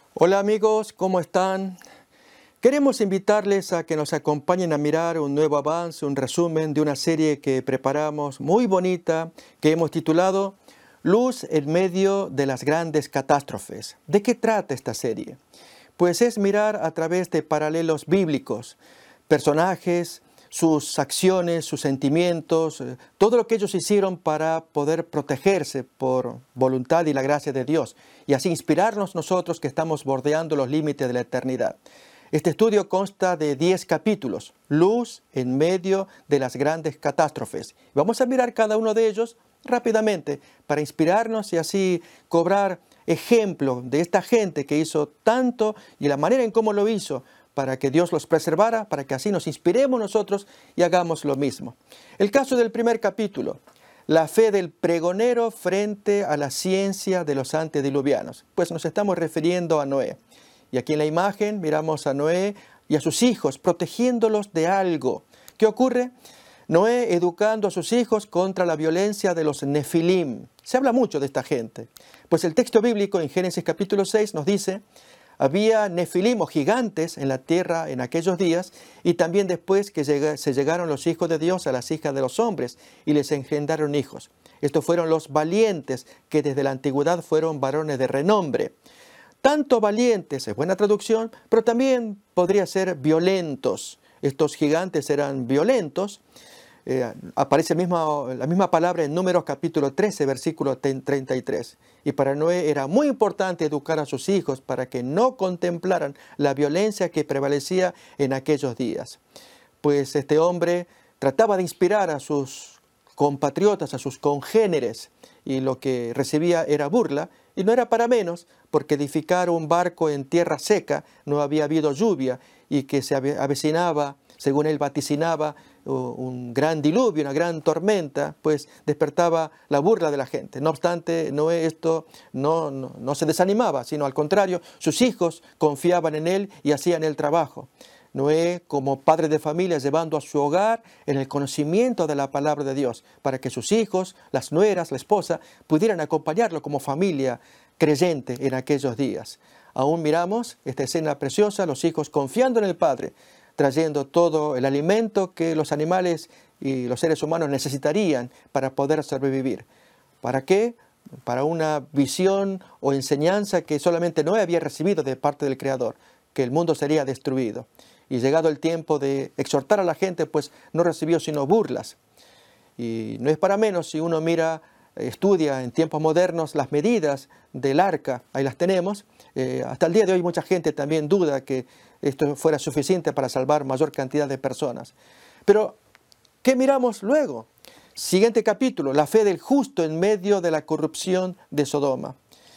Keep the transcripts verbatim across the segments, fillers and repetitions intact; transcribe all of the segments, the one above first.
Hola amigos, ¿cómo están? Queremos invitarles a que nos acompañen a mirar un nuevo avance, un resumen de una serie que preparamos muy bonita, que hemos titulado Luz en medio de las grandes catástrofes. ¿De qué trata esta serie? Pues es mirar a través de paralelos bíblicos, personajes, sus acciones, sus sentimientos, eh, todo lo que ellos hicieron para poder protegerse por voluntad y la gracia de Dios, y así inspirarnos nosotros que estamos bordeando los límites de la eternidad. Este estudio consta de diez capítulos, luz en medio de las grandes catástrofes. Vamos a mirar cada uno de ellos rápidamente para inspirarnos y así cobrar ejemplo de esta gente que hizo tanto y la manera en cómo lo hizo, para que Dios los preservara, para que así nos inspiremos nosotros y hagamos lo mismo. El caso del primer capítulo, la fe del pregonero frente a la ciencia de los antediluvianos. Pues nos estamos refiriendo a Noé. Y aquí en la imagen miramos a Noé y a sus hijos protegiéndolos de algo. ¿Qué ocurre? Noé educando a sus hijos contra la violencia de los nefilim. Se habla mucho de esta gente. Pues el texto bíblico en Génesis capítulo seis nos dice: había nefilim o gigantes en la tierra en aquellos días, y también después que llega, se llegaron los hijos de Dios a las hijas de los hombres y les engendraron hijos. Estos fueron los valientes, que desde la antigüedad fueron varones de renombre. Tanto valientes, es buena traducción, pero también podría ser violentos. Estos gigantes eran violentos. Eh, aparece misma, la misma palabra en Números capítulo trece, versículo treinta y tres. Y para Noé era muy importante educar a sus hijos para que no contemplaran la violencia que prevalecía en aquellos días. Pues este hombre trataba de inspirar a sus compatriotas, a sus congéneres, y lo que recibía era burla, y no era para menos, porque edificar un barco en tierra seca, no había habido lluvia, y que se avecinaba, según él vaticinaba, un gran diluvio, una gran tormenta, pues despertaba la burla de la gente. No obstante, Noé esto no, no, no se desanimaba, sino al contrario, sus hijos confiaban en él y hacían el trabajo. Noé, como padre de familia, llevando a su hogar en el conocimiento de la palabra de Dios, para que sus hijos, las nueras, la esposa, pudieran acompañarlo como familia creyente en aquellos días. Aún miramos esta escena preciosa, los hijos confiando en el padre, trayendo todo el alimento que los animales y los seres humanos necesitarían para poder sobrevivir. ¿Para qué? Para una visión o enseñanza que solamente Noé había recibido de parte del Creador, que el mundo sería destruido. Y llegado el tiempo de exhortar a la gente, pues no recibió sino burlas. Y no es para menos si uno mira, estudia en tiempos modernos las medidas del arca, ahí las tenemos. Eh, hasta el día de hoy mucha gente también duda que esto fuera suficiente para salvar mayor cantidad de personas. Pero, ¿qué miramos luego? Siguiente capítulo, la fe del justo en medio de la corrupción de Sodoma.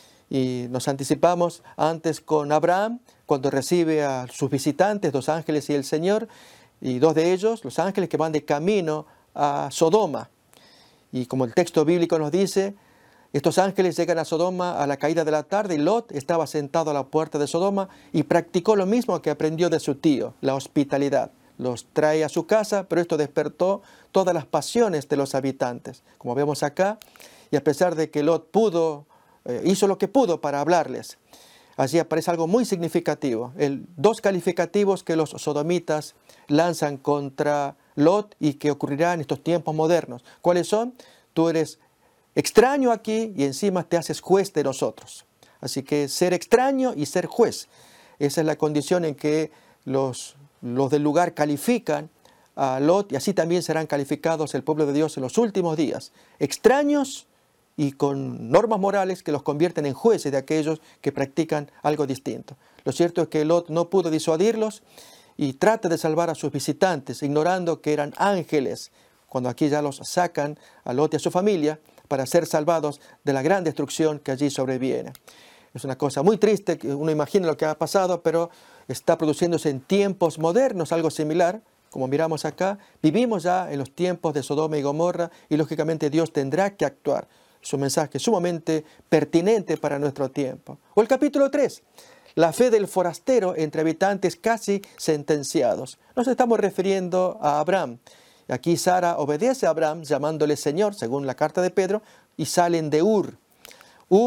Y nos anticipamos antes con Abraham, cuando recibe a sus visitantes, dos ángeles y el Señor, y dos de ellos, los ángeles que van de camino a Sodoma. Y como el texto bíblico nos dice, estos ángeles llegan a Sodoma a la caída de la tarde, y Lot estaba sentado a la puerta de Sodoma y practicó lo mismo que aprendió de su tío, la hospitalidad. Los trae a su casa, pero esto despertó todas las pasiones de los habitantes, como vemos acá, y a pesar de que Lot pudo, eh, hizo lo que pudo para hablarles, allí aparece algo muy significativo, el, dos calificativos que los sodomitas lanzan contra Lot y que ocurrirá en estos tiempos modernos. ¿Cuáles son? Tú eres extraño aquí y encima te haces juez de nosotros. Así que ser extraño y ser juez, esa es la condición en que los, los del lugar califican a Lot, y así también serán calificados el pueblo de Dios en los últimos días. Extraños y con normas morales que los convierten en jueces de aquellos que practican algo distinto. Lo cierto es que Lot no pudo disuadirlos y trata de salvar a sus visitantes, ignorando que eran ángeles, cuando aquí ya los sacan a Lot y a su familia para ser salvados de la gran destrucción que allí sobreviene. Es una cosa muy triste, que uno imagina lo que ha pasado, pero está produciéndose en tiempos modernos algo similar. Como miramos acá, vivimos ya en los tiempos de Sodoma y Gomorra, y lógicamente Dios tendrá que actuar. Es un mensaje sumamente pertinente para nuestro tiempo. O el capítulo tres, la fe del forastero entre habitantes casi sentenciados. Nos estamos refiriendo a Abraham. Aquí Sara obedece a Abraham llamándole Señor, según la carta de Pedro, y salen de Ur. Ur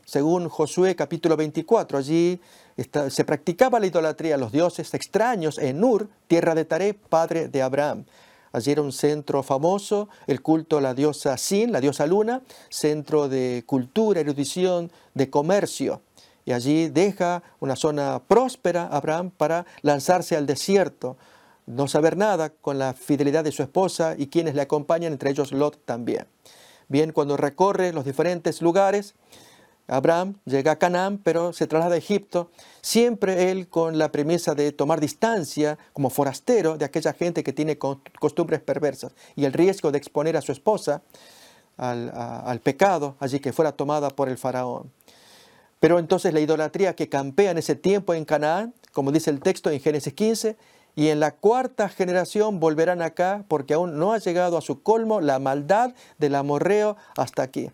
según Josué capítulo veinticuatro. Allí está, se practicaba la idolatría a los dioses extraños en Ur, tierra de Taré, padre de Abraham. Allí era un centro famoso, el culto a la diosa Sin, la diosa luna, centro de cultura, erudición, de comercio. Y allí deja una zona próspera Abraham para lanzarse al desierto, no saber nada, con la fidelidad de su esposa y quienes le acompañan, entre ellos Lot también. Bien, cuando recorre los diferentes lugares, Abraham llega a Canaán, pero se traslada a Egipto, siempre él con la premisa de tomar distancia como forastero de aquella gente que tiene costumbres perversas y el riesgo de exponer a su esposa al, a, al pecado, allí que fuera tomada por el faraón. Pero entonces la idolatría que campea en ese tiempo en Canaán, como dice el texto en Génesis quince, y en la cuarta generación volverán acá porque aún no ha llegado a su colmo la maldad del amorreo hasta aquí.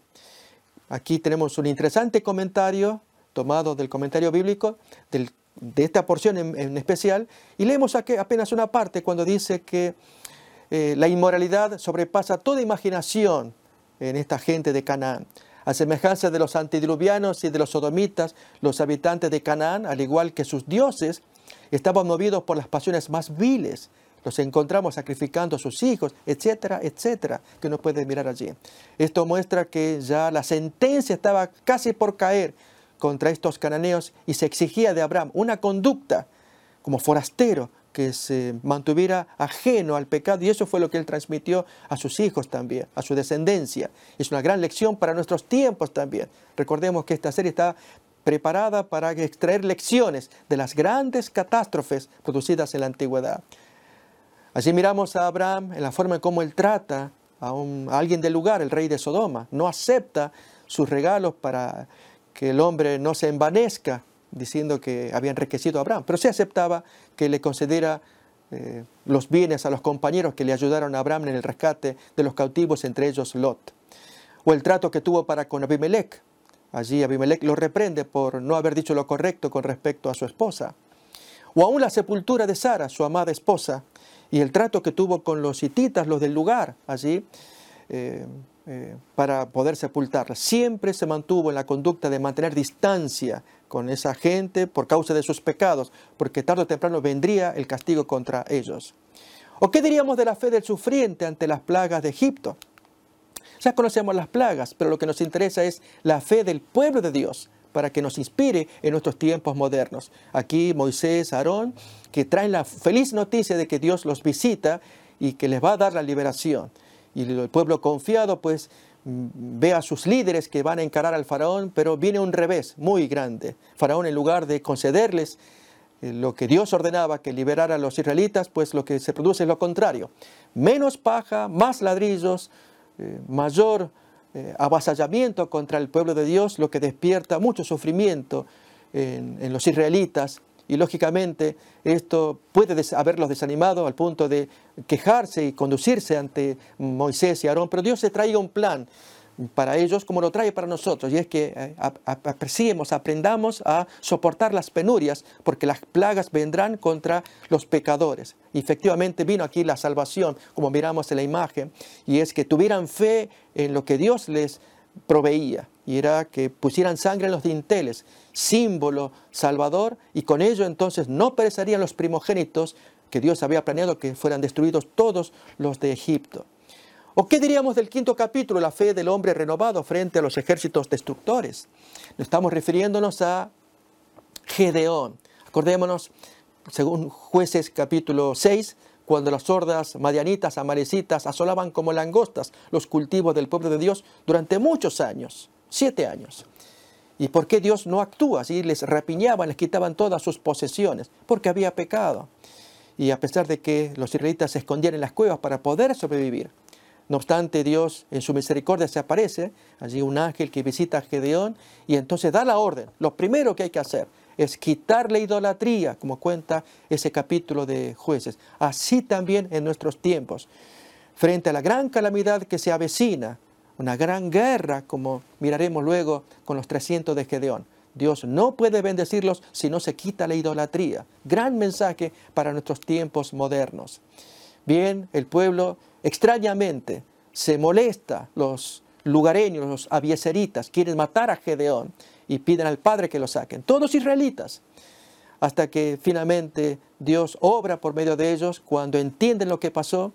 Aquí tenemos un interesante comentario tomado del comentario bíblico del, de esta porción en, en especial, y leemos aquí apenas una parte cuando dice que eh, la inmoralidad sobrepasa toda imaginación en esta gente de Canaán. A semejanza de los antediluvianos y de los sodomitas, los habitantes de Canaán, al igual que sus dioses, estaban movidos por las pasiones más viles. Los encontramos sacrificando a sus hijos, etcétera, etcétera, que uno puede mirar allí. Esto muestra que ya la sentencia estaba casi por caer contra estos cananeos y se exigía de Abraham una conducta como forastero que se mantuviera ajeno al pecado, y eso fue lo que él transmitió a sus hijos también, a su descendencia. Es una gran lección para nuestros tiempos también. Recordemos que esta serie está preparada para extraer lecciones de las grandes catástrofes producidas en la antigüedad. Allí miramos a Abraham en la forma en cómo él trata a, un, a alguien del lugar, el rey de Sodoma. No acepta sus regalos para que el hombre no se envanezca diciendo que había enriquecido a Abraham, pero sí aceptaba que le concediera eh, los bienes a los compañeros que le ayudaron a Abraham en el rescate de los cautivos, entre ellos Lot. O el trato que tuvo para con Abimelech. Allí Abimelech lo reprende por no haber dicho lo correcto con respecto a su esposa. O aún la sepultura de Sara, su amada esposa, y el trato que tuvo con los hititas, los del lugar, allí, eh, eh, para poder sepultarla. Siempre se mantuvo en la conducta de mantener distancia con esa gente por causa de sus pecados, porque tarde o temprano vendría el castigo contra ellos. ¿O qué diríamos de la fe del sufriente ante las plagas de Egipto? Ya conocemos las plagas, pero lo que nos interesa es la fe del pueblo de Dios, para que nos inspire en nuestros tiempos modernos. Aquí Moisés, Aarón, que traen la feliz noticia de que Dios los visita y que les va a dar la liberación. Y el pueblo confiado pues ve a sus líderes que van a encarar al faraón, pero viene un revés muy grande. Faraón, en lugar de concederles eh, lo que Dios ordenaba, que liberara a los israelitas, pues lo que se produce es lo contrario. Menos paja, más ladrillos, eh, mayor eh, avasallamiento contra el pueblo de Dios, lo que despierta mucho sufrimiento en, en los israelitas. Y lógicamente esto puede des- haberlos desanimado al punto de quejarse y conducirse ante Moisés y Aarón, pero Dios se trae un plan para ellos como lo trae para nosotros, y es que eh, ap- ap- apreciemos, aprendamos a soportar las penurias, porque las plagas vendrán contra los pecadores. Y efectivamente vino aquí la salvación, como miramos en la imagen, y es que tuvieran fe en lo que Dios les proveía, y era que pusieran sangre en los dinteles, símbolo salvador, y con ello entonces no perecerían los primogénitos que Dios había planeado que fueran destruidos todos los de Egipto. ¿O qué diríamos del quinto capítulo, la fe del hombre renovado frente a los ejércitos destructores? Estamos refiriéndonos a Gedeón. Acordémonos, según Jueces capítulo seis, cuando las hordas madianitas, amalecitas, asolaban como langostas los cultivos del pueblo de Dios durante muchos años, siete años. ¿Y por qué Dios no actúa? Así les rapiñaban, les quitaban todas sus posesiones, porque había pecado. Y a pesar de que los israelitas se escondían en las cuevas para poder sobrevivir, no obstante, Dios en su misericordia se aparece, allí un ángel que visita a Gedeón, y entonces da la orden. Lo primero que hay que hacer es quitar la idolatría, como cuenta ese capítulo de Jueces. Así también en nuestros tiempos, frente a la gran calamidad que se avecina, una gran guerra, como miraremos luego con los trescientos de Gedeón. Dios no puede bendecirlos si no se quita la idolatría. Gran mensaje para nuestros tiempos modernos. Bien, el pueblo extrañamente se molesta, los lugareños, los abieseritas, quieren matar a Gedeón. y piden al padre que los saquen. Todos israelitas. Hasta que finalmente Dios obra por medio de ellos cuando entienden lo que pasó.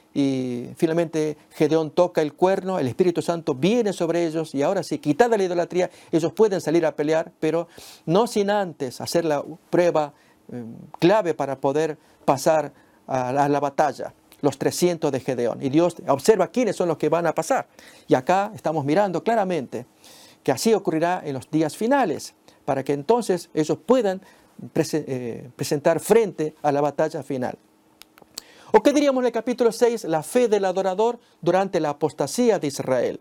Y finalmente Gedeón toca el cuerno, el Espíritu Santo viene sobre ellos y ahora sí, quitada la idolatría, ellos pueden salir a pelear, pero no sin antes hacer la prueba eh, clave para poder pasar a, a la batalla, los trescientos de Gedeón. Y Dios observa quiénes son los que van a pasar. Y acá estamos mirando claramente que así ocurrirá en los días finales, para que entonces ellos puedan prese- eh, presentar frente a la batalla final. ¿O qué diríamos en el capítulo seis? La fe del adorador durante la apostasía de Israel.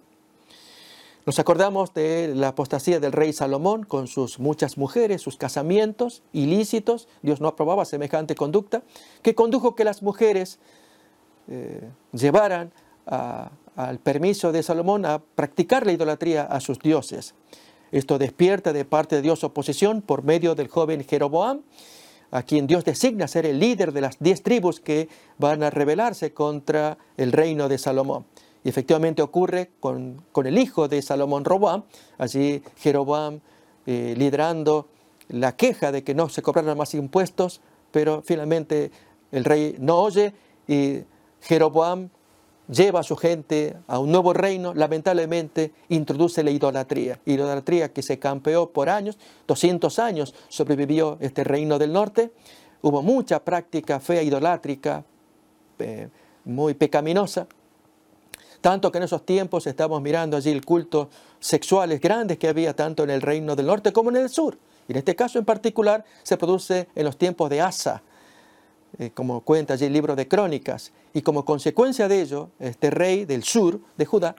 Nos acordamos de la apostasía del rey Salomón con sus muchas mujeres, sus casamientos ilícitos. Dios no aprobaba semejante conducta, que condujo que las mujeres eh, llevaran a, al permiso de Salomón a practicar la idolatría a sus dioses. Esto despierta de parte de Dios oposición por medio del joven Jeroboam, a quien Dios designa ser el líder de las diez tribus que van a rebelarse contra el reino de Salomón. Y efectivamente ocurre con, con el hijo de Salomón, Roboam, allí Jeroboam eh, liderando la queja de que no se cobraran más impuestos, pero finalmente el rey no oye y Jeroboam lleva a su gente a un nuevo reino, lamentablemente introduce la idolatría. Idolatría que se campeó por años, doscientos años sobrevivió este reino del norte. Hubo mucha práctica fea idolátrica, eh, muy pecaminosa. Tanto que en esos tiempos estamos mirando allí el culto sexuales grandes que había tanto en el reino del norte como en el sur. Y en este caso en particular se produce en los tiempos de Asa, Eh, como cuenta allí el libro de Crónicas, y como consecuencia de ello, este rey del sur de Judá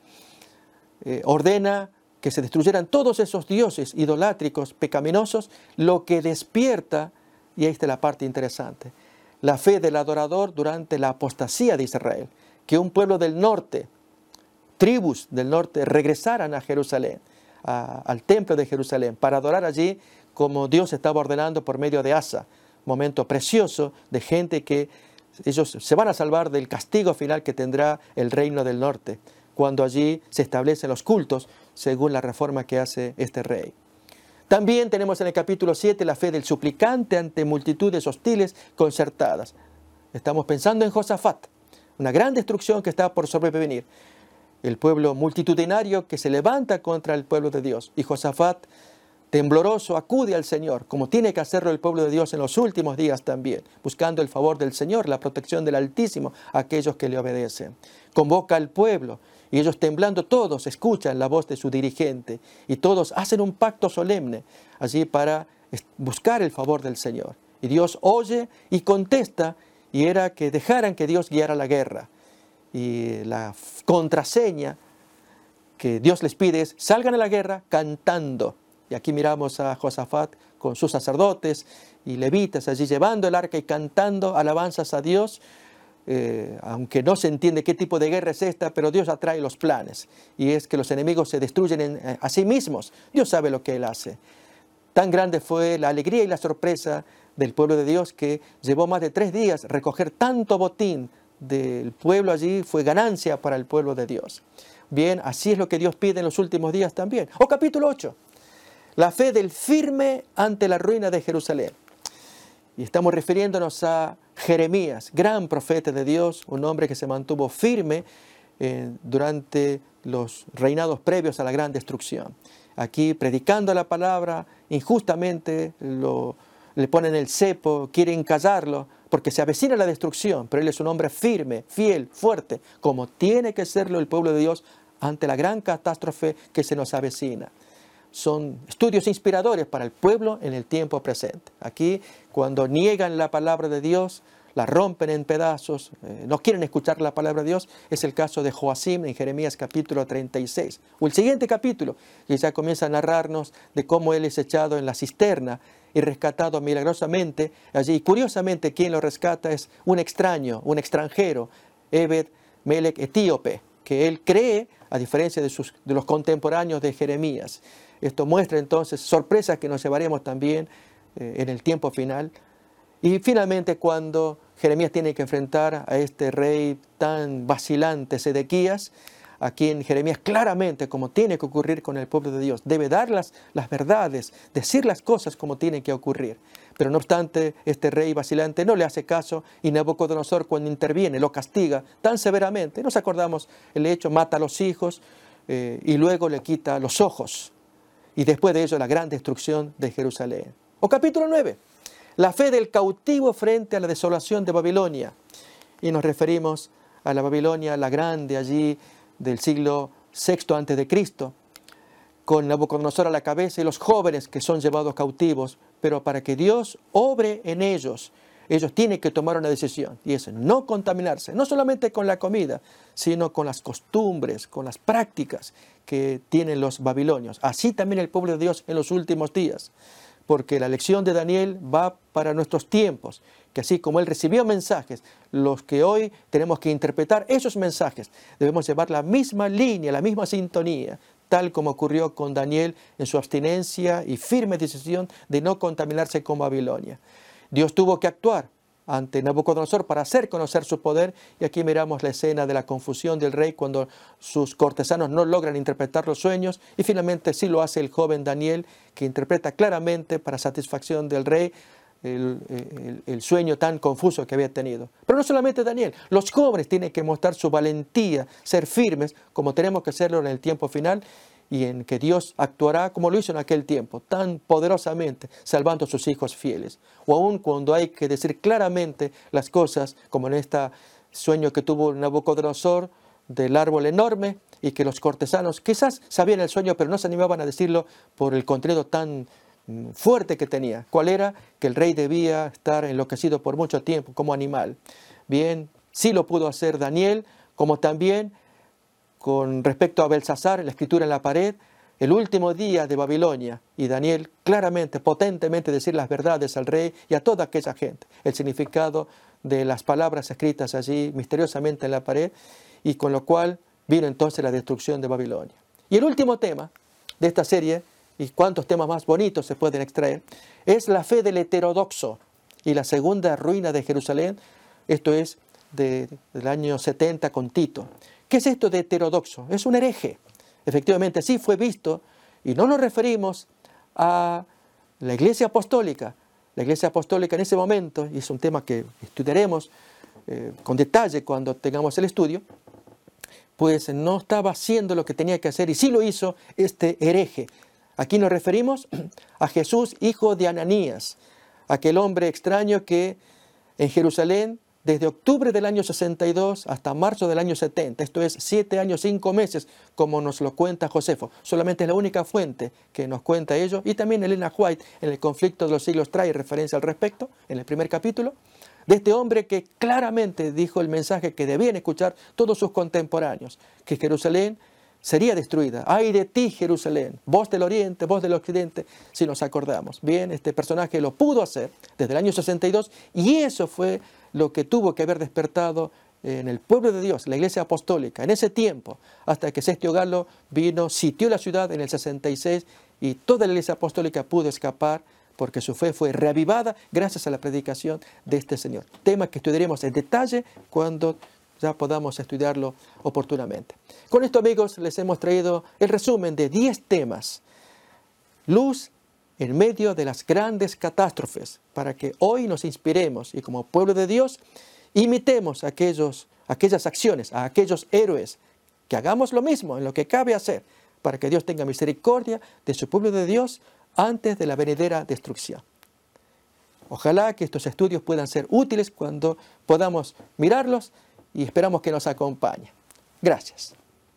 eh, ordena que se destruyeran todos esos dioses idolátricos, pecaminosos, lo que despierta, y ahí está la parte interesante, la fe del adorador durante la apostasía de Israel, que un pueblo del norte, tribus del norte, regresaran a Jerusalén, a, al templo de Jerusalén, para adorar allí como Dios estaba ordenando por medio de Asa. Momento precioso de gente que ellos se van a salvar del castigo final que tendrá el reino del norte, cuando allí se establecen los cultos según la reforma que hace este rey. También tenemos en el capítulo siete la fe del suplicante ante multitudes hostiles concertadas. Estamos pensando en Josafat, una gran destrucción que está por sobrevenir. El pueblo multitudinario que se levanta contra el pueblo de Dios. Y Josafat, tembloroso, acude al Señor, como tiene que hacerlo el pueblo de Dios en los últimos días también, buscando el favor del Señor, la protección del Altísimo a aquellos que le obedecen. Convoca al pueblo y ellos temblando todos escuchan la voz de su dirigente y todos hacen un pacto solemne allí para buscar el favor del Señor. Y Dios oye y contesta, y era que dejaran que Dios guiara la guerra. Y la contraseña que Dios les pide es: salgan a la guerra cantando. Y aquí miramos a Josafat con sus sacerdotes y levitas allí llevando el arca y cantando alabanzas a Dios, eh, aunque no se entiende qué tipo de guerra es esta, pero Dios atrae los planes. Y es que los enemigos se destruyen en, eh, a sí mismos. Dios sabe lo que Él hace. Tan grande fue la alegría y la sorpresa del pueblo de Dios que llevó más de tres días recoger tanto botín del pueblo allí, fue ganancia para el pueblo de Dios. Bien, así es lo que Dios pide en los últimos días también. O capítulo ocho. La fe del firme ante la ruina de Jerusalén. Y estamos refiriéndonos a Jeremías, gran profeta de Dios, un hombre que se mantuvo firme eh, durante los reinados previos a la gran destrucción. Aquí predicando la palabra, injustamente lo, le ponen el cepo, quieren callarlo, porque se avecina la destrucción, pero él es un hombre firme, fiel, fuerte, como tiene que serlo el pueblo de Dios ante la gran catástrofe que se nos avecina. Son estudios inspiradores para el pueblo en el tiempo presente. Aquí, cuando niegan la palabra de Dios, la rompen en pedazos, eh, no quieren escuchar la palabra de Dios, es el caso de Joacim en Jeremías capítulo treinta y seis. O el siguiente capítulo, que ya comienza a narrarnos de cómo él es echado en la cisterna y rescatado milagrosamente. Allí, y curiosamente, quien lo rescata es un extraño, un extranjero, Ebed Melech etíope, que él cree, a diferencia de, sus, de los contemporáneos de Jeremías. Esto muestra entonces sorpresas que nos llevaremos también eh, en el tiempo final. Y finalmente, cuando Jeremías tiene que enfrentar a este rey tan vacilante, Sedequías, aquí en Jeremías claramente como tiene que ocurrir con el pueblo de Dios. Debe dar las, las verdades, decir las cosas como tienen que ocurrir. Pero no obstante, este rey vacilante no le hace caso y Nabucodonosor, cuando interviene, lo castiga tan severamente. Nos acordamos el hecho, mata a los hijos eh, y luego le quita los ojos. Y después de ello la gran destrucción de Jerusalén. O capítulo nueve, la fe del cautivo frente a la desolación de Babilonia. Y nos referimos a la Babilonia, la grande allí del siglo sexto antes de Cristo, con Nabucodonosor a la cabeza y los jóvenes que son llevados cautivos, pero para que Dios obre en ellos, ellos tienen que tomar una decisión, y es no contaminarse, no solamente con la comida, sino con las costumbres, con las prácticas que tienen los babilonios. Así también el pueblo de Dios en los últimos días, porque la lección de Daniel va para nuestros tiempos, que así como él recibió mensajes, los que hoy tenemos que interpretar esos mensajes, debemos llevar la misma línea, la misma sintonía, tal como ocurrió con Daniel en su abstinencia y firme decisión de no contaminarse con Babilonia. Dios tuvo que actuar ante Nabucodonosor para hacer conocer su poder, y aquí miramos la escena de la confusión del rey cuando sus cortesanos no logran interpretar los sueños, y finalmente sí lo hace el joven Daniel, que interpreta claramente para satisfacción del rey el, el, el sueño tan confuso que había tenido. Pero no solamente Daniel, los jóvenes tienen que mostrar su valentía, ser firmes, como tenemos que hacerlo en el tiempo final, y en que Dios actuará como lo hizo en aquel tiempo, tan poderosamente, salvando a sus hijos fieles. O aún cuando hay que decir claramente las cosas, como en este sueño que tuvo Nabucodonosor del árbol enorme, y que los cortesanos quizás sabían el sueño, pero no se animaban a decirlo por el contenido tan fuerte que tenía. ¿Cuál era? Que el rey debía estar enloquecido por mucho tiempo como animal. Bien, sí lo pudo hacer Daniel, como también con respecto a Belsasar, la escritura en la pared, el último día de Babilonia, y Daniel claramente, potentemente decir las verdades al rey y a toda aquella gente, el significado de las palabras escritas allí misteriosamente en la pared, y con lo cual vino entonces la destrucción de Babilonia. Y el último tema de esta serie, y cuántos temas más bonitos se pueden extraer, es la fe del heterodoxo y la segunda ruina de Jerusalén. Esto es de, del año setenta con Tito. ¿Qué es esto de heterodoxo? Es un hereje. Efectivamente, sí fue visto, y no nos referimos a la Iglesia Apostólica. La Iglesia Apostólica en ese momento, y es un tema que estudiaremos eh, con detalle cuando tengamos el estudio, pues no estaba haciendo lo que tenía que hacer, y sí lo hizo este hereje. Aquí nos referimos a Jesús, hijo de Ananías, aquel hombre extraño que en Jerusalén, desde octubre del año sesenta y dos hasta marzo del año setenta, esto es siete años, cinco meses, como nos lo cuenta Josefo. Solamente es la única fuente que nos cuenta ello, y también Elena White en el conflicto de los siglos trae referencia al respecto, en el primer capítulo, de este hombre que claramente dijo el mensaje que debían escuchar todos sus contemporáneos, que Jerusalén sería destruida. ¡Ay de ti, Jerusalén! Voz del oriente, voz del occidente, si nos acordamos. Bien, este personaje lo pudo hacer desde el año sesenta y dos, y eso fue lo que tuvo que haber despertado en el pueblo de Dios, la Iglesia Apostólica, en ese tiempo, hasta que Sestio Galo vino, sitió la ciudad en el sesenta y seis, y toda la Iglesia Apostólica pudo escapar, porque su fe fue reavivada gracias a la predicación de este Señor. Tema que estudiaremos en detalle cuando ya podamos estudiarlo oportunamente. Con esto, amigos, les hemos traído el resumen de diez temas. Luz en medio de las grandes catástrofes, para que hoy nos inspiremos y como pueblo de Dios imitemos aquellos, aquellas acciones, a aquellos héroes, que hagamos lo mismo en lo que cabe hacer, para que Dios tenga misericordia de su pueblo de Dios antes de la venidera destrucción. Ojalá que estos estudios puedan ser útiles cuando podamos mirarlos, y esperamos que nos acompañe. Gracias.